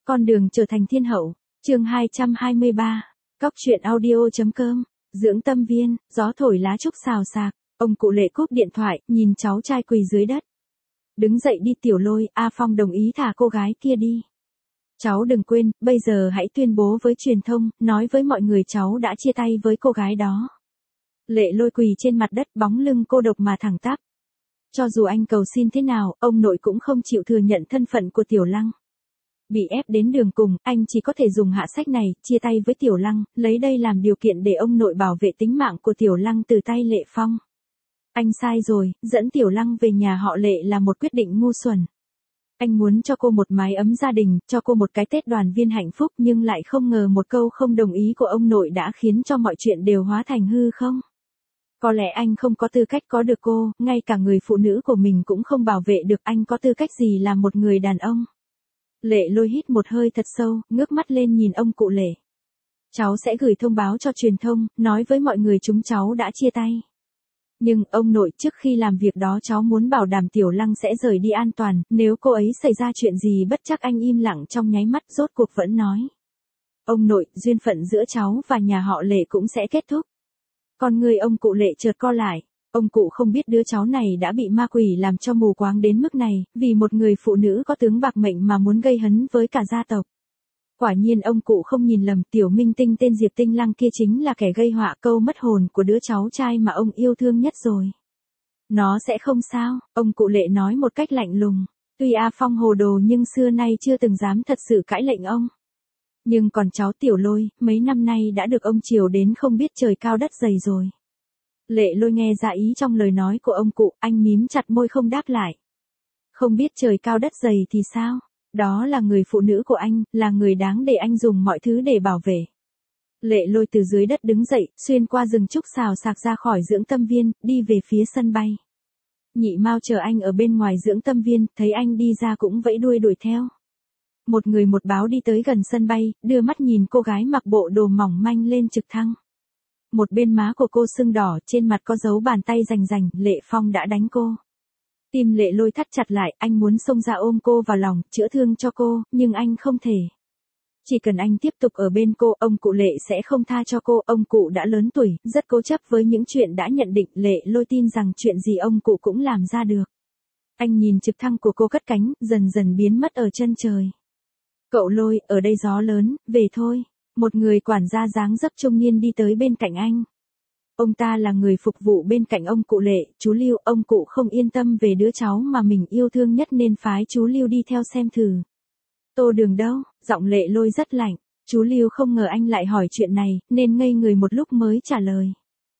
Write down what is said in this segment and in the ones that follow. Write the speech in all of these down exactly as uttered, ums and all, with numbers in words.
Con đường trở thành thiên hậu, chương hai trăm hai mươi ba, cóc truyện audio.com, dưỡng tâm viên, gió thổi lá trúc xào xạc, ông cụ Lệ cúp điện thoại, nhìn cháu trai quỳ dưới đất. Đứng dậy đi Tiểu Lôi, A Phong đồng ý thả cô gái kia đi. Cháu đừng quên, bây giờ hãy tuyên bố với truyền thông, nói với mọi người cháu đã chia tay với cô gái đó. Lệ Lôi quỳ trên mặt đất, bóng lưng cô độc mà thẳng tắp. Cho dù anh cầu xin thế nào, ông nội cũng không chịu thừa nhận thân phận của Tiểu Lăng. Bị ép đến đường cùng, anh chỉ có thể dùng hạ sách này, chia tay với Tiểu Lăng, lấy đây làm điều kiện để ông nội bảo vệ tính mạng của Tiểu Lăng từ tay Lệ Phong. Anh sai rồi, dẫn Tiểu Lăng về nhà họ Lệ là một quyết định ngu xuẩn. Anh muốn cho cô một mái ấm gia đình, cho cô một cái Tết đoàn viên hạnh phúc, nhưng lại không ngờ một câu không đồng ý của ông nội đã khiến cho mọi chuyện đều hóa thành hư không. Có lẽ anh không có tư cách có được cô, ngay cả người phụ nữ của mình cũng không bảo vệ được, anh có tư cách gì là một người đàn ông. Lệ Lôi hít một hơi thật sâu, ngước mắt lên nhìn ông cụ Lệ. Cháu sẽ gửi thông báo cho truyền thông, nói với mọi người chúng cháu đã chia tay. Nhưng, ông nội, trước khi làm việc đó cháu muốn bảo đảm Tiểu Lăng sẽ rời đi an toàn, nếu cô ấy xảy ra chuyện gì bất chắc. Anh im lặng trong nháy mắt, rốt cuộc vẫn nói. Ông nội, duyên phận giữa cháu và nhà họ Lệ cũng sẽ kết thúc. Con người ông cụ Lệ chợt co lại. Ông cụ không biết đứa cháu này đã bị ma quỷ làm cho mù quáng đến mức này, vì một người phụ nữ có tướng bạc mệnh mà muốn gây hấn với cả gia tộc. Quả nhiên ông cụ không nhìn lầm, tiểu minh tinh tên Diệp Tinh Lăng kia chính là kẻ gây họa, câu mất hồn của đứa cháu trai mà ông yêu thương nhất rồi. Nó sẽ không sao, ông cụ Lệ nói một cách lạnh lùng. Tuy A Phong hồ đồ nhưng xưa nay chưa từng dám thật sự cãi lệnh ông. Nhưng còn cháu Tiểu Lôi, mấy năm nay đã được ông chiều đến không biết trời cao đất dày rồi. Lệ Lôi nghe ra ý trong lời nói của ông cụ, anh mím chặt môi không đáp lại. Không biết trời cao đất dày thì sao? Đó là người phụ nữ của anh, là người đáng để anh dùng mọi thứ để bảo vệ. Lệ Lôi từ dưới đất đứng dậy, xuyên qua rừng trúc xào xạc ra khỏi dưỡng tâm viên, đi về phía sân bay. Nhị Mao chờ anh ở bên ngoài dưỡng tâm viên, thấy anh đi ra cũng vẫy đuôi đuổi theo. Một người một báo đi tới gần sân bay, đưa mắt nhìn cô gái mặc bộ đồ mỏng manh lên trực thăng. Một bên má của cô sưng đỏ, trên mặt có dấu bàn tay rành rành, Lệ Phong đã đánh cô. Tim Lệ Lôi thắt chặt lại, anh muốn xông ra ôm cô vào lòng, chữa thương cho cô, nhưng anh không thể. Chỉ cần anh tiếp tục ở bên cô, ông cụ Lệ sẽ không tha cho cô, ông cụ đã lớn tuổi, rất cố chấp với những chuyện đã nhận định. Lệ Lôi tin rằng chuyện gì ông cụ cũng làm ra được. Anh nhìn trực thăng của cô cất cánh, dần dần biến mất ở chân trời. Cậu Lôi, ở đây gió lớn, về thôi. Một người quản gia dáng dấp trung niên đi tới bên cạnh anh. Ông ta là người phục vụ bên cạnh ông cụ Lệ, chú Lưu. Ông cụ không yên tâm về đứa cháu mà mình yêu thương nhất nên phái chú Lưu đi theo xem thử. Tô Đường đâu? Giọng Lệ Lôi rất lạnh. Chú Lưu không ngờ anh lại hỏi chuyện này, nên ngây người một lúc mới trả lời.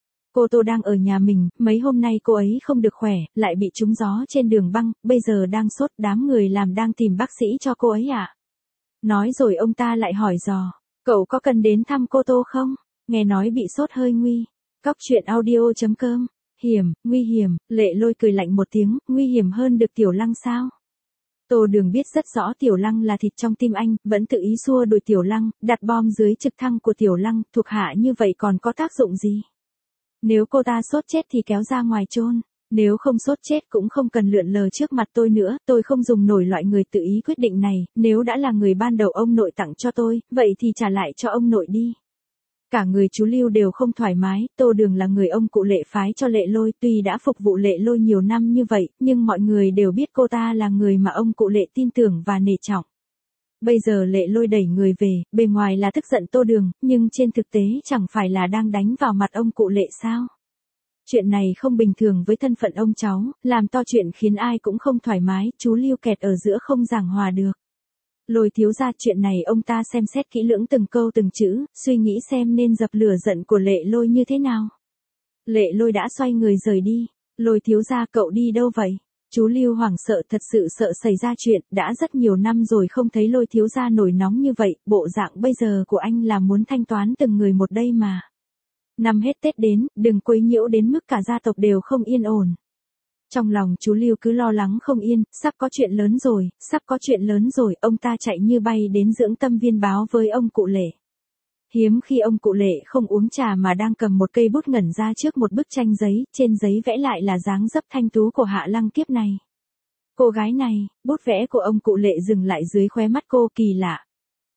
Cô Tô đang ở nhà mình, mấy hôm nay cô ấy không được khỏe, lại bị trúng gió trên đường băng, bây giờ đang sốt, đám người làm đang tìm bác sĩ cho cô ấy ạ. À? Nói rồi ông ta lại hỏi dò. Cậu có cần đến thăm cô Tô không? Nghe nói bị sốt hơi nguy. Cóc truyện audio.com. Hiểm, nguy hiểm. Lệ Lôi cười lạnh một tiếng, nguy hiểm hơn được Tiểu Lăng sao? Tô Đường biết rất rõ Tiểu Lăng là thịt trong tim anh, vẫn tự ý xua đuổi Tiểu Lăng, đặt bom dưới trực thăng của Tiểu Lăng, thuộc hạ như vậy còn có tác dụng gì? Nếu cô ta sốt chết thì kéo ra ngoài chôn. Nếu không sốt chết cũng không cần lượn lờ trước mặt tôi nữa, tôi không dùng nổi loại người tự ý quyết định này, nếu đã là người ban đầu ông nội tặng cho tôi, vậy thì trả lại cho ông nội đi. Cả người chú Lưu đều không thoải mái, Tô Đường là người ông cụ Lệ phái cho Lệ Lôi, tuy đã phục vụ Lệ Lôi nhiều năm như vậy, nhưng mọi người đều biết cô ta là người mà ông cụ Lệ tin tưởng và nể trọng. Bây giờ Lệ Lôi đẩy người về, bề ngoài là tức giận Tô Đường, nhưng trên thực tế chẳng phải là đang đánh vào mặt ông cụ Lệ sao? Chuyện này không bình thường với thân phận ông cháu, làm to chuyện khiến ai cũng không thoải mái, chú Lưu kẹt ở giữa không giảng hòa được. Lôi thiếu gia, chuyện này ông ta xem xét kỹ lưỡng từng câu từng chữ, suy nghĩ xem nên dập lửa giận của Lệ Lôi như thế nào. Lệ Lôi đã xoay người rời đi. Lôi thiếu gia, cậu đi đâu vậy? Chú Lưu hoảng sợ, thật sự sợ xảy ra chuyện, đã rất nhiều năm rồi không thấy Lôi thiếu gia nổi nóng như vậy, bộ dạng bây giờ của anh là muốn thanh toán từng người một đây mà. Năm hết Tết đến, đừng quấy nhiễu đến mức cả gia tộc đều không yên ổn. Trong lòng chú Lưu cứ lo lắng không yên, sắp có chuyện lớn rồi, sắp có chuyện lớn rồi, ông ta chạy như bay đến dưỡng tâm viên báo với ông cụ Lệ. Hiếm khi ông cụ Lệ không uống trà mà đang cầm một cây bút ngẩn ra trước một bức tranh giấy, trên giấy vẽ lại là dáng dấp thanh tú của Hạ Lăng kiếp này. Cô gái này, bút vẽ của ông cụ Lệ dừng lại dưới khóe mắt cô, kỳ lạ.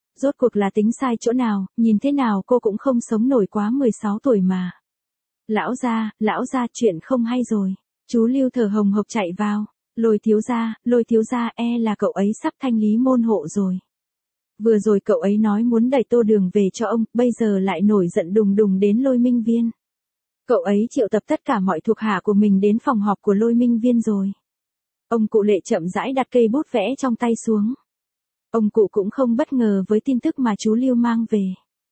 Rốt cuộc là tính sai chỗ nào, nhìn thế nào cô cũng không sống nổi quá mười sáu tuổi mà. Lão gia, lão gia chuyện không hay rồi. Chú Lưu thở hồng hộc chạy vào. Lôi thiếu gia, lôi thiếu gia e là cậu ấy sắp thanh lý môn hộ rồi. Vừa rồi cậu ấy nói muốn đẩy Tô Đường về cho ông, bây giờ lại nổi giận đùng đùng đến Lôi Minh Viên. Cậu ấy triệu tập tất cả mọi thuộc hạ của mình đến phòng họp của Lôi Minh Viên rồi. Ông cụ Lệ chậm rãi đặt cây bút vẽ trong tay xuống. Ông cụ cũng không bất ngờ với tin tức mà chú Lưu mang về.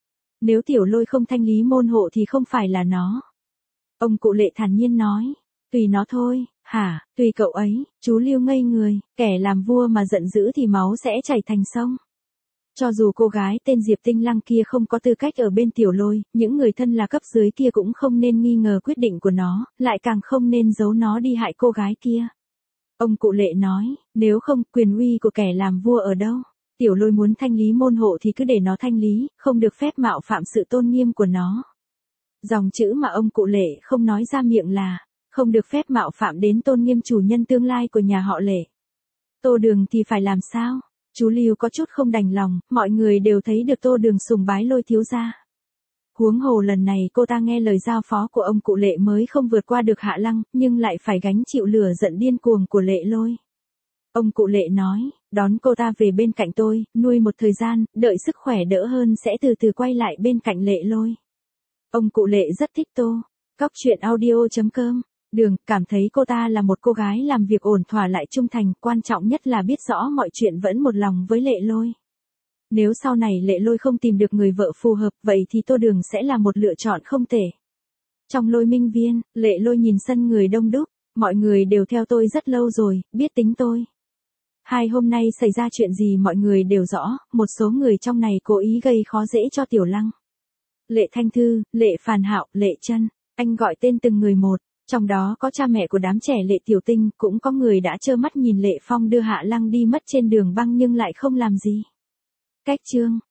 Nếu Tiểu Lôi không thanh lý môn hộ thì không phải là nó. Ông cụ Lệ thản nhiên nói, tùy nó thôi. Hả, tùy cậu ấy. Chú Lưu ngây người, kẻ làm vua mà giận dữ thì máu sẽ chảy thành sông. Cho dù cô gái tên Diệp Tinh Lăng kia không có tư cách ở bên Tiểu Lôi, những người thân là cấp dưới kia cũng không nên nghi ngờ quyết định của nó, lại càng không nên giấu nó đi hại cô gái kia. Ông cụ Lệ nói, nếu không, quyền uy của kẻ làm vua ở đâu? Tiểu Lôi muốn thanh lý môn hộ thì cứ để nó thanh lý, không được phép mạo phạm sự tôn nghiêm của nó. Dòng chữ mà ông cụ Lệ không nói ra miệng là, không được phép mạo phạm đến tôn nghiêm chủ nhân tương lai của nhà họ Lệ. Tô Đường thì phải làm sao? Chú Lưu có chút không đành lòng, mọi người đều thấy được Tô Đường sùng bái Lôi thiếu gia. Huống hồ lần này cô ta nghe lời giao phó của ông cụ Lệ mới không vượt qua được Hạ Lăng, nhưng lại phải gánh chịu lửa giận điên cuồng của Lệ Lôi. Ông cụ Lệ nói, đón cô ta về bên cạnh tôi, nuôi một thời gian, đợi sức khỏe đỡ hơn sẽ từ từ quay lại bên cạnh Lệ Lôi. Ông cụ Lệ rất thích Tô. Cóc truyện audio chấm com. Đường cảm thấy cô ta là một cô gái làm việc ổn thỏa lại trung thành, quan trọng nhất là biết rõ mọi chuyện vẫn một lòng với Lệ Lôi. Nếu sau này Lệ Lôi không tìm được người vợ phù hợp, vậy thì Tô Đường sẽ là một lựa chọn không tệ. Trong Lôi Minh Viên, Lệ Lôi nhìn sân người đông đúc, mọi người đều theo tôi rất lâu rồi, biết tính tôi. Hai hôm nay xảy ra chuyện gì mọi người đều rõ, một số người trong này cố ý gây khó dễ cho Tiểu Lăng. Lệ Thanh Thư, Lệ Phàn Hạo, Lệ Chân, anh gọi tên từng người một. Trong đó có cha mẹ của đám trẻ Lệ Tiểu Tinh, cũng có người đã trơ mắt nhìn Lệ Phong đưa Hạ Lăng đi mất trên đường băng nhưng lại không làm gì. Cách chương